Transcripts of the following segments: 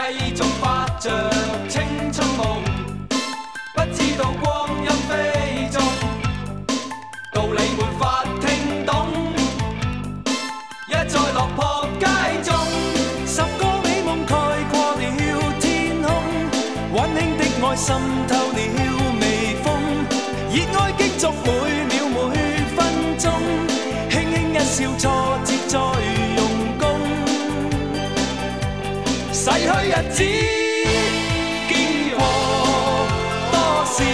繼續發着青春夢，不知道光陰飛縱，道理沒法聽懂，一再落魄街中，10個美夢蓋過了天空，溫馨的愛滲透了微風，熱愛競逐每秒每分鐘，輕輕一笑挫折再用功，逝去日子經過多少，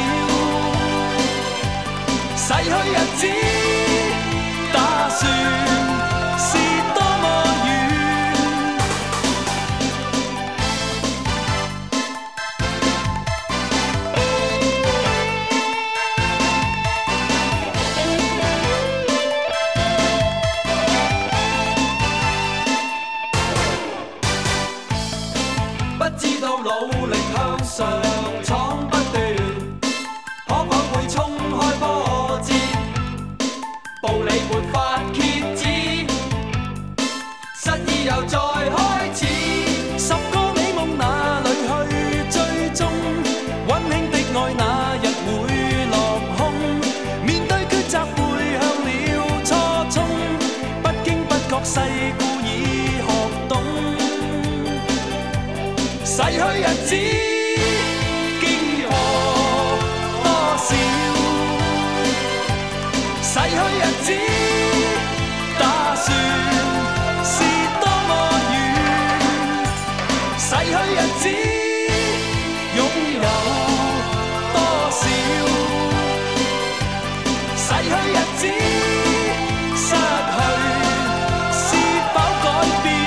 逝去日子打算是多麼遠，不知道努力向上闖不斷，可否會衝開波折，步履沒法遏止，失意又再開始，10個美夢哪裏去追蹤，溫馨的愛那日會落空，面對抉擇背向了初衷，不經不覺世故已學懂，逝去日子經過多少，逝去日子打算是多麼遠，逝去日子擁有多少，逝去日子失去是否改變，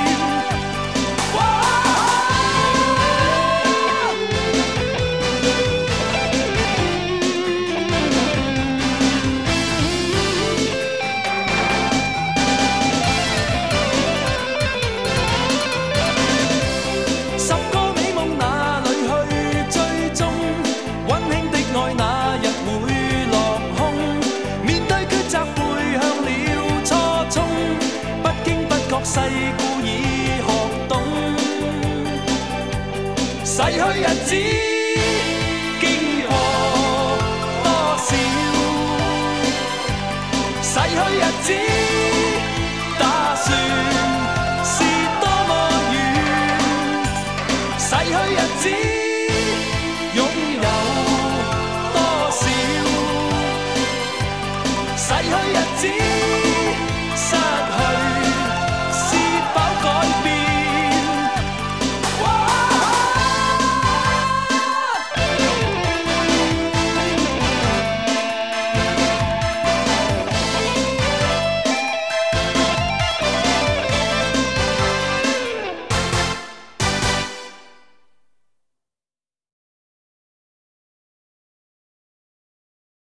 世故已學懂，逝去日子經過多少，逝去日子打算